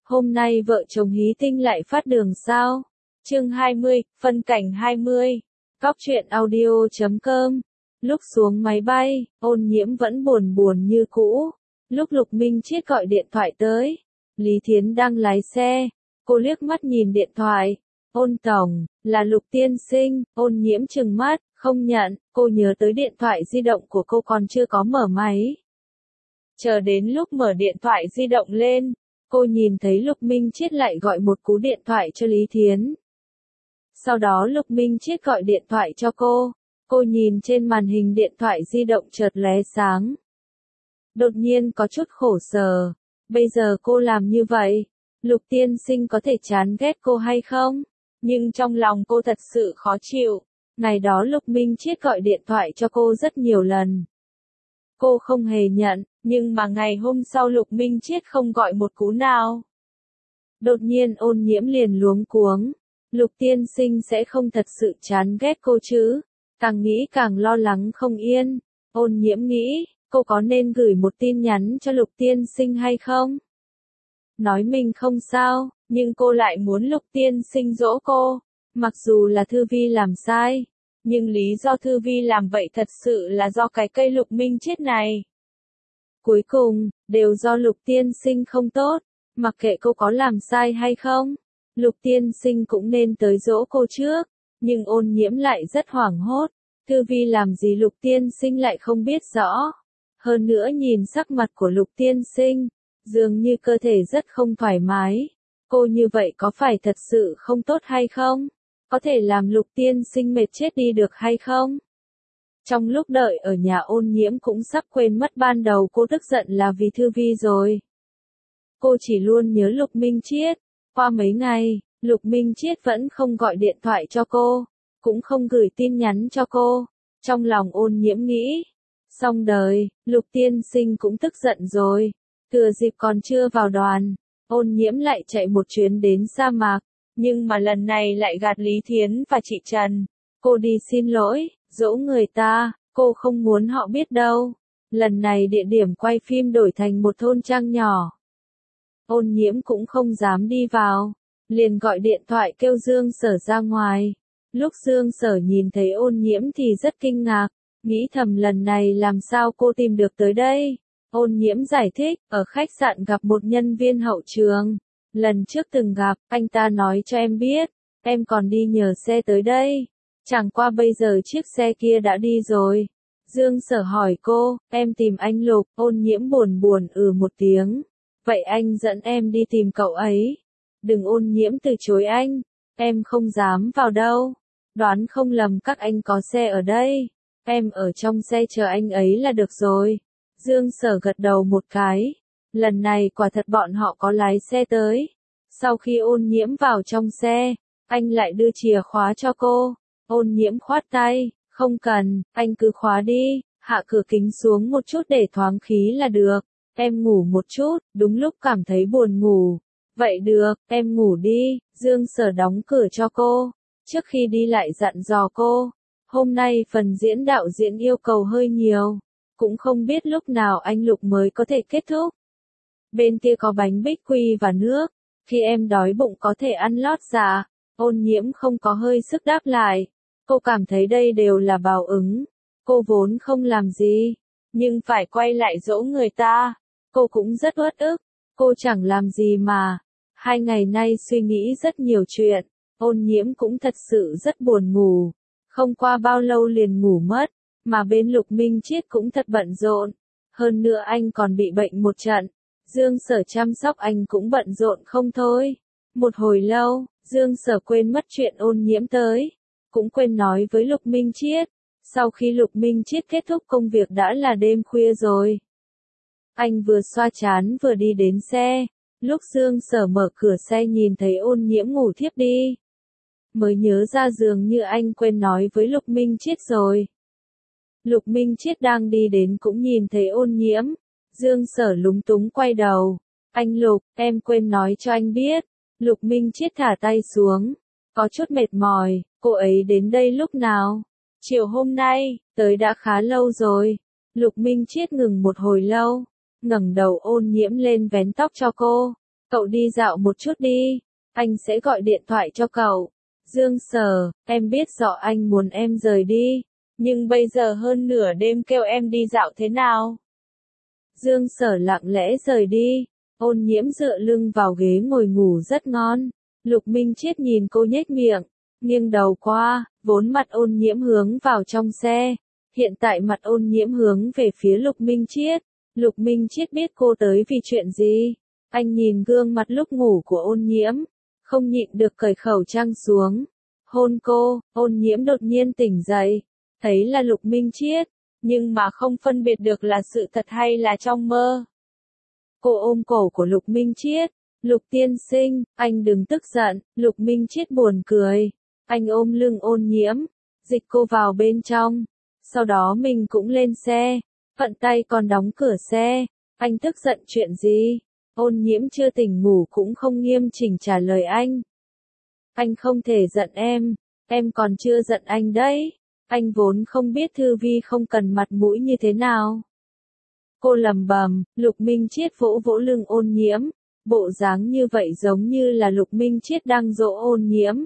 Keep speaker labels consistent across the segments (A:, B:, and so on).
A: Hôm nay vợ chồng Hí Tinh lại phát đường sao? Chương 20, phân cảnh 20. Cóc truyện audio.com. Lúc xuống máy bay, Ôn Nhiễm vẫn buồn buồn như cũ. Lúc Lục Minh Chiết gọi điện thoại tới, Lý Thiến đang lái xe. Cô liếc mắt nhìn điện thoại. Ôn tổng, là Lục tiên sinh. Ôn Nhiễm trừng mắt, không nhận. Cô nhớ tới điện thoại di động của cô còn chưa có mở máy. Chờ đến lúc mở điện thoại di động lên, cô nhìn thấy Lục Minh Chiết lại gọi một cú điện thoại cho Lý Thiến. Sau đó Lục Minh Chiết gọi điện thoại cho cô nhìn trên màn hình điện thoại di động chợt lóe sáng. Đột nhiên có chút khổ sở, bây giờ cô làm như vậy, Lục tiên sinh có thể chán ghét cô hay không? Nhưng trong lòng cô thật sự khó chịu. Ngày đó Lục Minh Chiết gọi điện thoại cho cô rất nhiều lần. Cô không hề nhận, nhưng mà ngày hôm sau Lục Minh Chiết không gọi một cú nào. Đột nhiên Ôn Nhiễm liền luống cuống. Lục tiên sinh sẽ không thật sự chán ghét cô chứ? Càng nghĩ càng lo lắng không yên. Ôn Nhiễm nghĩ, cô có nên gửi một tin nhắn cho Lục tiên sinh hay không? Nói mình không sao, nhưng cô lại muốn Lục tiên sinh dỗ cô. Mặc dù là Thư Vi làm sai, nhưng lý do Thư Vi làm vậy thật sự là do cái cây Lục Minh Chiết này. Cuối cùng, đều do Lục tiên sinh không tốt, mặc kệ cô có làm sai hay không. Lục tiên sinh cũng nên tới dỗ cô trước, nhưng Ôn Nhiễm lại rất hoảng hốt. Thư Vi làm gì Lục tiên sinh lại không biết rõ. Hơn nữa nhìn sắc mặt của Lục tiên sinh, dường như cơ thể rất không thoải mái. Cô như vậy có phải thật sự không tốt hay không? Có thể làm Lục tiên sinh mệt chết đi được hay không? Trong lúc đợi ở nhà Ôn Nhiễm cũng sắp quên mất ban đầu cô tức giận là vì Thư Vi rồi. Cô chỉ luôn nhớ Lục Minh Chiết. Qua mấy ngày, Lục Minh Chiết vẫn không gọi điện thoại cho cô, cũng không gửi tin nhắn cho cô. Trong lòng Ôn Nhiễm nghĩ, xong đời, Lục tiên sinh cũng tức giận rồi. Thừa dịp còn chưa vào đoàn, Ôn Nhiễm lại chạy một chuyến đến sa mạc, nhưng mà lần này lại gạt Lý Thiến và chị Trần. Cô đi xin lỗi, dỗ người ta, cô không muốn họ biết đâu. Lần này địa điểm quay phim đổi thành một thôn trang nhỏ. Ôn Nhiễm cũng không dám đi vào, liền gọi điện thoại kêu Dương Sở ra ngoài. Lúc Dương Sở nhìn thấy Ôn Nhiễm thì rất kinh ngạc, nghĩ thầm lần này làm sao cô tìm được tới đây. Ôn Nhiễm giải thích, ở khách sạn gặp một nhân viên hậu trường. Lần trước từng gặp, anh ta nói cho em biết, em còn đi nhờ xe tới đây. Chẳng qua bây giờ chiếc xe kia đã đi rồi. Dương Sở hỏi cô, em tìm anh Lục. Ôn Nhiễm buồn buồn một tiếng. Vậy anh dẫn em đi tìm cậu ấy. Đừng. Ôn Nhiễm từ chối anh. Em không dám vào đâu. Đoán không lầm các anh có xe ở đây. Em ở trong xe chờ anh ấy là được rồi. Dương Sở gật đầu một cái. Lần này quả thật bọn họ có lái xe tới. Sau khi Ôn Nhiễm vào trong xe, anh lại đưa chìa khóa cho cô. Ôn Nhiễm khoát tay, không cần, anh cứ khóa đi, hạ cửa kính xuống một chút để thoáng khí là được. Em ngủ một chút, đúng lúc cảm thấy buồn ngủ. Vậy được, em ngủ đi. Dương Sở đóng cửa cho cô. Trước khi đi lại dặn dò cô, hôm nay phần diễn đạo diễn yêu cầu hơi nhiều. Cũng không biết lúc nào anh Lục mới có thể kết thúc. Bên kia có bánh bích quy và nước. Khi em đói bụng có thể ăn lót dạ. Ôn Nhiễm không có hơi sức đáp lại. Cô cảm thấy đây đều là báo ứng. Cô vốn không làm gì, nhưng phải quay lại dỗ người ta. Cô cũng rất uất ức. Cô chẳng làm gì mà. 2 ngày nay suy nghĩ rất nhiều chuyện. Ôn Nhiễm cũng thật sự rất buồn ngủ. Không qua bao lâu liền ngủ mất. Mà bên Lục Minh Chiết cũng thật bận rộn. Hơn nữa anh còn bị bệnh một trận. Dương Sở chăm sóc anh cũng bận rộn không thôi. Một hồi lâu, Dương Sở quên mất chuyện Ôn Nhiễm tới. Cũng quên nói với Lục Minh Chiết. Sau khi Lục Minh Chiết kết thúc công việc đã là đêm khuya rồi. Anh vừa xoa trán vừa đi đến xe. Lúc Dương Sở mở cửa xe nhìn thấy Ôn Nhiễm ngủ thiếp đi. Mới nhớ ra dường như anh quên nói với Lục Minh Chiết rồi. Lục Minh Chiết đang đi đến cũng nhìn thấy Ôn Nhiễm. Dương Sở lúng túng quay đầu. Anh Lục, em quên nói cho anh biết. Lục Minh Chiết thả tay xuống. Có chút mệt mỏi, cô ấy đến đây lúc nào? Chiều hôm nay, tới đã khá lâu rồi. Lục Minh Chiết ngừng một hồi lâu. Ngẩng đầu Ôn Nhiễm lên vén tóc cho cô. Cậu đi dạo một chút đi, anh sẽ gọi điện thoại cho cậu. Dương Sở, em biết rõ anh muốn em rời đi, nhưng bây giờ hơn nửa đêm kêu em đi dạo thế nào? Dương Sở lặng lẽ rời đi, Ôn Nhiễm dựa lưng vào ghế ngồi ngủ rất ngon. Lục Minh Chiết nhìn cô nhếch miệng, nghiêng đầu qua, vốn mặt Ôn Nhiễm hướng vào trong xe. Hiện tại mặt Ôn Nhiễm hướng về phía Lục Minh Chiết. Lục Minh Chiết biết cô tới vì chuyện gì. Anh nhìn gương mặt lúc ngủ của Ôn Nhiễm, không nhịn được cởi khẩu trang xuống. Hôn cô, Ôn Nhiễm đột nhiên tỉnh dậy, thấy là Lục Minh Chiết, nhưng mà không phân biệt được là sự thật hay là trong mơ. Cô ôm cổ của Lục Minh Chiết, Lục tiên sinh, anh đừng tức giận. Lục Minh Chiết buồn cười, anh ôm lưng Ôn Nhiễm, dịch cô vào bên trong, sau đó mình cũng lên xe, vận tay còn đóng cửa xe. Anh tức giận chuyện gì? Ôn Nhiễm chưa tỉnh ngủ cũng không nghiêm chỉnh trả lời anh. Anh không thể giận em còn chưa giận anh đấy. Anh vốn không biết Thư Vi không cần mặt mũi như thế nào. Cô lầm bầm. Lục Minh Chiết vỗ vỗ lưng Ôn Nhiễm, bộ dáng như vậy giống như là Lục Minh Chiết đang dỗ Ôn Nhiễm.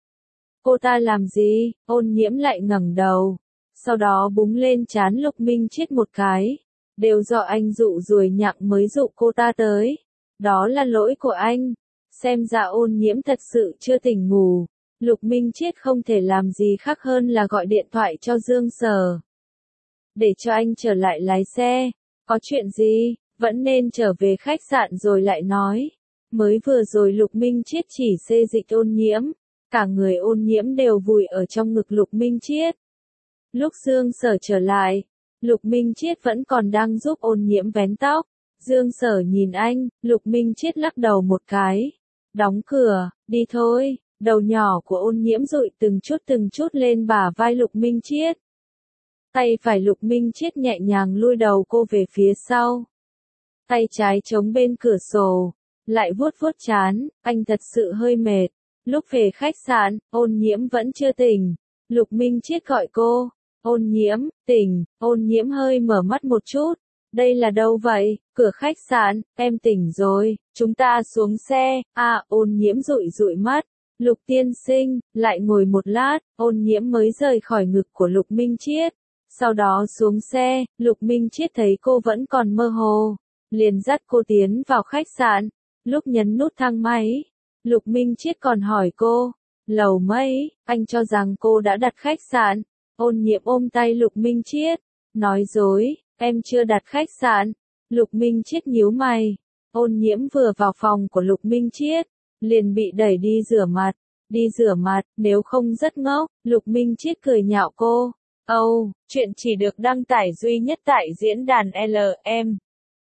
A: Cô ta làm gì? Ôn Nhiễm lại ngẩng đầu, sau đó búng lên trán Lục Minh Chiết một cái. Đều do anh dụ ruồi nhặng mới dụ cô ta tới. Đó là lỗi của anh. Xem ra Ôn Nhiễm thật sự chưa tỉnh ngủ. Lục Minh Chiết không thể làm gì khác hơn là gọi điện thoại cho Dương Sở, để cho anh trở lại lái xe. Có chuyện gì, vẫn nên trở về khách sạn rồi lại nói. Mới vừa rồi Lục Minh Chiết chỉ xê dịch Ôn Nhiễm, cả người Ôn Nhiễm đều vùi ở trong ngực Lục Minh Chiết. Lúc Dương Sở trở lại, Lục Minh Chiết vẫn còn đang giúp Ôn Nhiễm vén tóc. Dương Sở nhìn anh, Lục Minh Chiết lắc đầu một cái. Đóng cửa, đi thôi. Đầu nhỏ của Ôn Nhiễm dụi từng chút lên bả vai Lục Minh Chiết. Tay phải Lục Minh Chiết nhẹ nhàng lui đầu cô về phía sau. Tay trái chống bên cửa sổ, lại vuốt vuốt trán, anh thật sự hơi mệt. Lúc về khách sạn, Ôn Nhiễm vẫn chưa tỉnh. Lục Minh Chiết gọi cô. Ôn Nhiễm, tỉnh. Ôn Nhiễm hơi mở mắt một chút. Đây là đâu vậy? Cửa khách sạn. Em tỉnh rồi, chúng ta xuống xe. Ôn Nhiễm dụi dụi mắt. Lục tiên sinh, lại ngồi một lát, Ôn Nhiễm mới rời khỏi ngực của Lục Minh Chiết. Sau đó xuống xe, Lục Minh Chiết thấy cô vẫn còn mơ hồ, liền dắt cô tiến vào khách sạn. Lúc nhấn nút thang máy, Lục Minh Chiết còn hỏi cô, lầu mấy? Anh cho rằng cô đã đặt khách sạn. Ôn Nhiễm ôm tay Lục Minh Chiết, nói dối, em chưa đặt khách sạn. Lục Minh Chiết nhíu mày. Ôn Nhiễm vừa vào phòng của Lục Minh Chiết, liền bị đẩy đi rửa mặt. Đi rửa mặt, nếu không rất ngốc. Lục Minh Chiết cười nhạo cô. Chuyện chỉ được đăng tải duy nhất tại diễn đàn LM.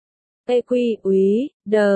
A: PQ úy,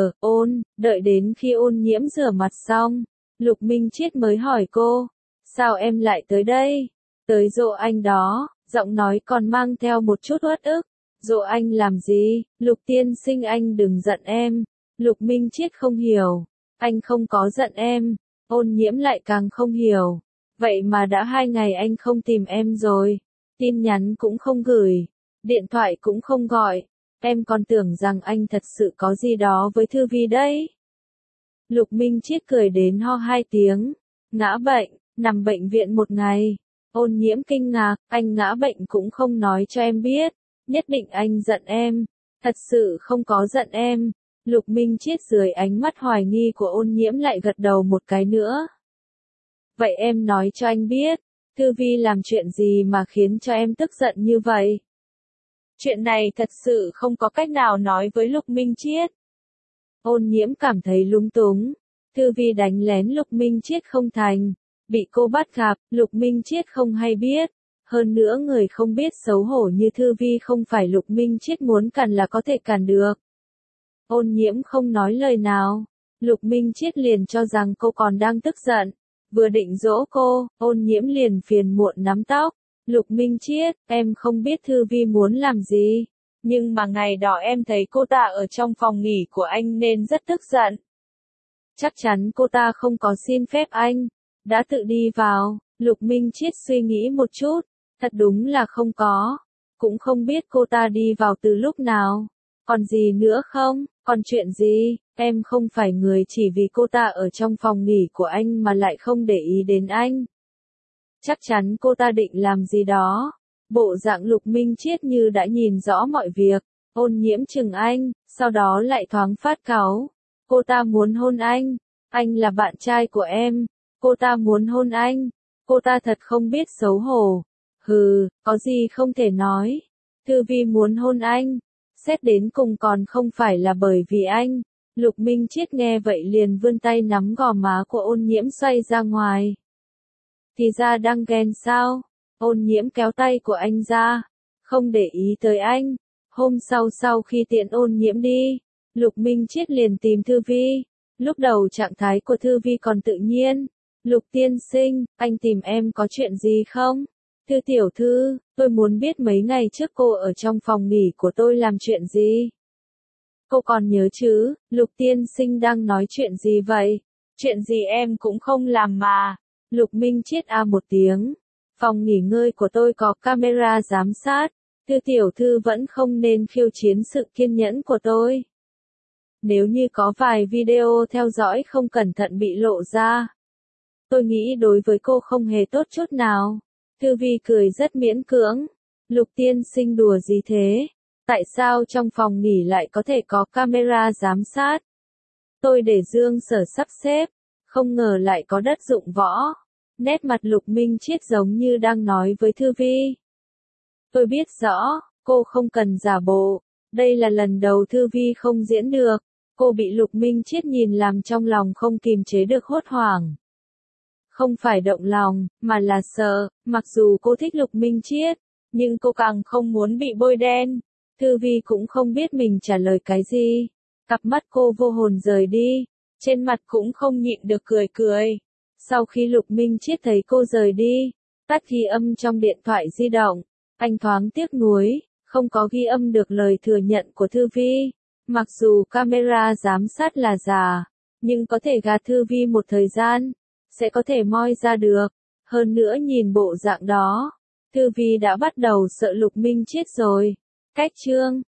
A: đợi đến khi Ôn Nhiễm rửa mặt xong, Lục Minh Chiết mới hỏi cô, sao em lại tới đây? Tới dỗ anh đó, giọng nói còn mang theo một chút uất ức. Dỗ anh làm gì? Lục tiên sinh anh đừng giận em. Lục Minh Chiết không hiểu. Anh không có giận em. Ôn Nhiễm lại càng không hiểu. Vậy mà đã 2 ngày anh không tìm em rồi. Tin nhắn cũng không gửi. Điện thoại cũng không gọi. Em còn tưởng rằng anh thật sự có gì đó với Thư Vi đấy. Lục Minh Chiết cười đến ho 2 tiếng. Ngã bệnh, nằm bệnh viện 1 ngày. Ôn Nhiễm kinh ngạc, anh ngã bệnh cũng không nói cho em biết. Nhất định anh giận em. Thật sự không có giận em. Lục Minh Chiết dưới ánh mắt hoài nghi của Ôn Nhiễm lại gật đầu một cái nữa. Vậy em nói cho anh biết, Thư Vi làm chuyện gì mà khiến cho em tức giận như vậy? Chuyện này thật sự không có cách nào nói với Lục Minh Chiết. Ôn Nhiễm cảm thấy lúng túng. Thư Vi đánh lén Lục Minh Chiết không thành. Bị cô bắt gặp, Lục Minh Chiết không hay biết. Hơn nữa người không biết xấu hổ như Thư Vi không phải Lục Minh Chiết muốn cản là có thể cản được. Ôn Nhiễm không nói lời nào. Lục Minh Chiết liền cho rằng cô còn đang tức giận. Vừa định dỗ cô, Ôn Nhiễm liền phiền muộn nắm tóc. Lục Minh Chiết, em không biết Thư Vi muốn làm gì. Nhưng mà ngày đó em thấy cô ta ở trong phòng nghỉ của anh nên rất tức giận. Chắc chắn cô ta không có xin phép anh. Đã tự đi vào. Lục Minh Chiết suy nghĩ một chút. Thật đúng là không có. Cũng không biết cô ta đi vào từ lúc nào. Còn gì nữa không? Còn chuyện gì, em không phải người chỉ vì cô ta ở trong phòng nghỉ của anh mà lại không để ý đến anh. Chắc chắn cô ta định làm gì đó. Bộ dạng Lục Minh Chiết như đã nhìn rõ mọi việc, Ôn Nhiễm chừng anh, sau đó lại thoáng phát cáu. Cô ta muốn hôn anh là bạn trai của em, cô ta muốn hôn anh, cô ta thật không biết xấu hổ. Hừ, có gì không thể nói. Thư Vi muốn hôn anh, xét đến cùng còn không phải là bởi vì anh. Lục Minh Chiết nghe vậy liền vươn tay nắm gò má của Ôn Nhiễm xoay ra ngoài. Thì ra đang ghen sao? Ôn Nhiễm kéo tay của anh ra, không để ý tới anh. Hôm sau khi tiện Ôn Nhiễm đi, Lục Minh Chiết liền tìm Thư Vi. Lúc đầu trạng thái của Thư Vi còn tự nhiên. Lục tiên sinh, anh tìm em có chuyện gì không? Thư tiểu thư, tôi muốn biết mấy ngày trước cô ở trong phòng nghỉ của tôi làm chuyện gì? Cô còn nhớ chứ, Lục tiên sinh đang nói chuyện gì vậy? Chuyện gì em cũng không làm mà. Lục Minh Chiết một tiếng. Phòng nghỉ ngơi của tôi có camera giám sát. Thư tiểu thư vẫn không nên khiêu chiến sự kiên nhẫn của tôi. Nếu như có vài video theo dõi không cẩn thận bị lộ ra, tôi nghĩ đối với cô không hề tốt chút nào. Thư Vi cười rất miễn cưỡng. Lục tiên sinh đùa gì thế? Tại sao trong phòng nghỉ lại có thể có camera giám sát? Tôi để Dương Sở sắp xếp, không ngờ lại có đất dụng võ. Nét mặt Lục Minh Chiết giống như đang nói với Thư Vi. Tôi biết rõ, cô không cần giả bộ. Đây là lần đầu Thư Vi không diễn được. Cô bị Lục Minh Chiết nhìn làm trong lòng không kìm chế được hốt hoảng. Không phải động lòng, mà là sợ. Mặc dù cô thích Lục Minh Chiết, nhưng cô càng không muốn bị bôi đen. Thư Vi cũng không biết mình trả lời cái gì. Cặp mắt cô vô hồn rời đi. Trên mặt cũng không nhịn được cười. Sau khi Lục Minh Chiết thấy cô rời đi, tắt ghi âm trong điện thoại di động. Anh thoáng tiếc nuối, không có ghi âm được lời thừa nhận của Thư Vi. Mặc dù camera giám sát là giả, nhưng có thể gạt Thư Vi một thời gian, sẽ có thể moi ra được. Hơn nữa nhìn bộ dạng đó, Thư Vi đã bắt đầu sợ Lục Minh Chiết rồi. Cách chương